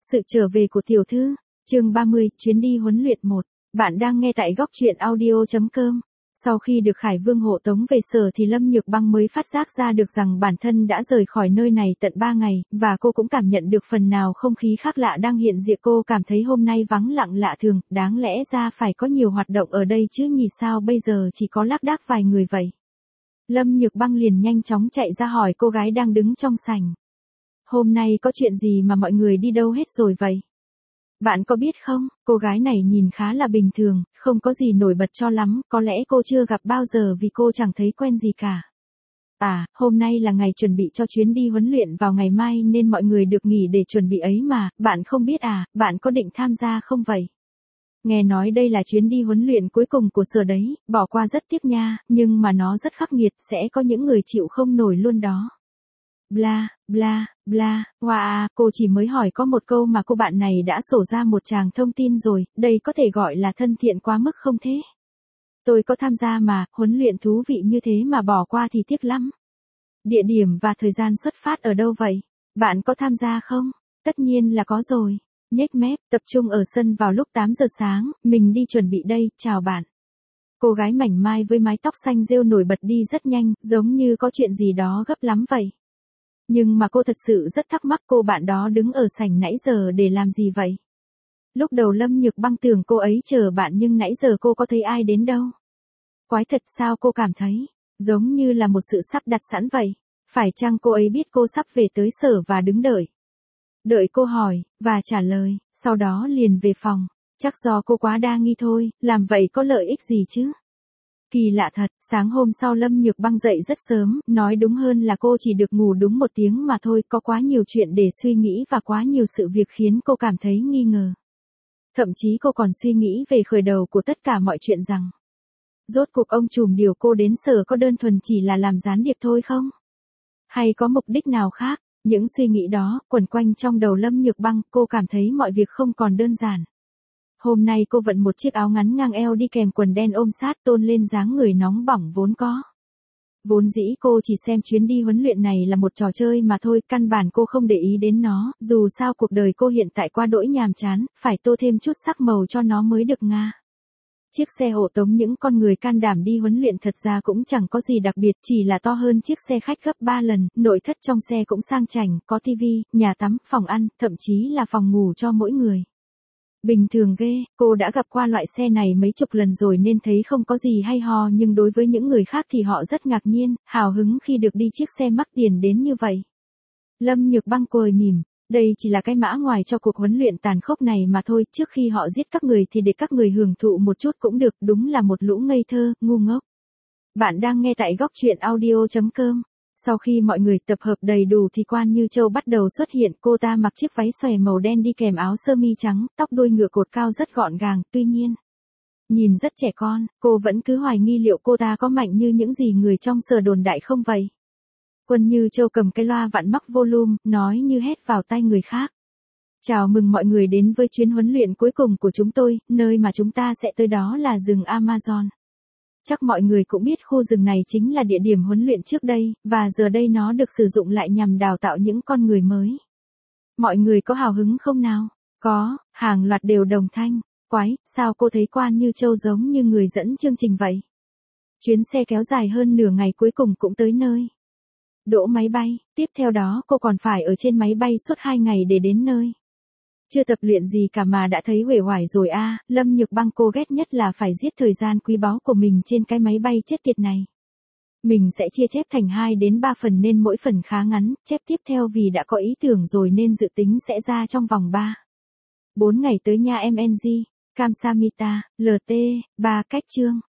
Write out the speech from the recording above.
Sự trở về của tiểu thư, chương 30, chuyến đi huấn luyện 1. Bạn đang nghe tại góc truyện audio.com. Sau khi được Khải Vương hộ tống về sở thì Lâm Nhược Băng mới phát giác ra được rằng bản thân đã rời khỏi nơi này tận 3 ngày, và cô cũng cảm nhận được phần nào không khí khác lạ đang hiện diện. Cô cảm thấy hôm nay vắng lặng lạ thường, đáng lẽ ra phải có nhiều hoạt động ở đây chứ nhỉ, sao bây giờ chỉ có lác đác vài người vậy. Lâm Nhược Băng liền nhanh chóng chạy ra hỏi cô gái đang đứng trong sảnh. Hôm nay có chuyện gì mà mọi người đi đâu hết rồi vậy? Bạn có biết không, cô gái này nhìn khá là bình thường, không có gì nổi bật cho lắm, có lẽ cô chưa gặp bao giờ vì cô chẳng thấy quen gì cả. À, hôm nay là ngày chuẩn bị cho chuyến đi huấn luyện vào ngày mai nên mọi người được nghỉ để chuẩn bị ấy mà, bạn không biết à, bạn có định tham gia không vậy? Nghe nói đây là chuyến đi huấn luyện cuối cùng của sở đấy, bỏ qua rất tiếc nha, nhưng mà nó rất khắc nghiệt, sẽ có những người chịu không nổi luôn đó. Bla, bla, bla, wow, cô chỉ mới hỏi có một câu mà cô bạn này đã sổ ra một tràng thông tin rồi, đây có thể gọi là thân thiện quá mức không thế? Tôi có tham gia mà, huấn luyện thú vị như thế mà bỏ qua thì tiếc lắm. Địa điểm và thời gian xuất phát ở đâu vậy? Bạn có tham gia không? Tất nhiên là có rồi. Nhếch mép, tập trung ở sân vào lúc 8 giờ sáng, mình đi chuẩn bị đây, chào bạn. Cô gái mảnh mai với mái tóc xanh rêu nổi bật đi rất nhanh, giống như có chuyện gì đó gấp lắm vậy. Nhưng mà cô thật sự rất thắc mắc cô bạn đó đứng ở sảnh nãy giờ để làm gì vậy? Lúc đầu Lâm Nhược Băng tưởng cô ấy chờ bạn nhưng nãy giờ cô có thấy ai đến đâu. Quái thật sao cô cảm thấy, giống như là một sự sắp đặt sẵn vậy. Phải chăng cô ấy biết cô sắp về tới sở và đứng đợi? Đợi cô hỏi, và trả lời, sau đó liền về phòng. Chắc do cô quá đa nghi thôi, làm vậy có lợi ích gì chứ? Kỳ lạ thật, sáng hôm sau Lâm Nhược Băng dậy rất sớm, nói đúng hơn là cô chỉ được ngủ đúng 1 tiếng mà thôi, có quá nhiều chuyện để suy nghĩ và quá nhiều sự việc khiến cô cảm thấy nghi ngờ. Thậm chí cô còn suy nghĩ về khởi đầu của tất cả mọi chuyện rằng, rốt cuộc ông trùm điều cô đến sở có đơn thuần chỉ là làm gián điệp thôi không? Hay có mục đích nào khác? Những suy nghĩ đó quẩn quanh trong đầu Lâm Nhược Băng, cô cảm thấy mọi việc không còn đơn giản. Hôm nay cô vận một chiếc áo ngắn ngang eo đi kèm quần đen ôm sát tôn lên dáng người nóng bỏng vốn có. Vốn dĩ cô chỉ xem chuyến đi huấn luyện này là một trò chơi mà thôi, căn bản cô không để ý đến nó, dù sao cuộc đời cô hiện tại quá đỗi nhàm chán, phải tô thêm chút sắc màu cho nó mới được nga. Chiếc xe hộ tống những con người can đảm đi huấn luyện thật ra cũng chẳng có gì đặc biệt, chỉ là to hơn chiếc xe khách gấp 3 lần, nội thất trong xe cũng sang chảnh, có tivi, nhà tắm, phòng ăn, thậm chí là phòng ngủ cho mỗi người. Bình thường ghê, cô đã gặp qua loại xe này mấy chục lần rồi nên thấy không có gì hay ho, nhưng đối với những người khác thì họ rất ngạc nhiên, hào hứng khi được đi chiếc xe mắc tiền đến như vậy. Lâm Nhược Băng cười mỉm, đây chỉ là cái mã ngoài cho cuộc huấn luyện tàn khốc này mà thôi, trước khi họ giết các người thì để các người hưởng thụ một chút cũng được, đúng là một lũ ngây thơ, ngu ngốc. Bạn đang nghe tại góc truyện audio.com. Sau khi mọi người tập hợp đầy đủ thì Quan Như Châu bắt đầu xuất hiện, cô ta mặc chiếc váy xòe màu đen đi kèm áo sơ mi trắng, tóc đuôi ngựa cột cao rất gọn gàng, tuy nhiên, nhìn rất trẻ con, cô vẫn cứ hoài nghi liệu cô ta có mạnh như những gì người trong sở đồn đại không vậy. Quân Như Châu cầm cái loa vặn mắc volume, nói như hét vào tai người khác. Chào mừng mọi người đến với chuyến huấn luyện cuối cùng của chúng tôi, nơi mà chúng ta sẽ tới đó là rừng Amazon. Chắc mọi người cũng biết khu rừng này chính là địa điểm huấn luyện trước đây, và giờ đây nó được sử dụng lại nhằm đào tạo những con người mới. Mọi người có hào hứng không nào? Có, hàng loạt đều đồng thanh. Quái, sao cô thấy Quan Như Châu giống như người dẫn chương trình vậy? Chuyến xe kéo dài hơn nửa ngày cuối cùng cũng tới nơi. Đỗ máy bay, tiếp theo đó cô còn phải ở trên máy bay suốt 2 ngày để đến nơi. Chưa tập luyện gì cả mà đã thấy uể oải rồi a. Lâm Nhược Băng cô ghét nhất là phải giết thời gian quý báu của mình trên cái máy bay chết tiệt này. Mình sẽ chia chép thành 2 đến 3 phần nên mỗi phần khá ngắn, chép tiếp theo vì đã có ý tưởng rồi nên dự tính sẽ ra trong vòng 4 ngày tới nha MNG, Kamsamita, LT, 3 cách chương.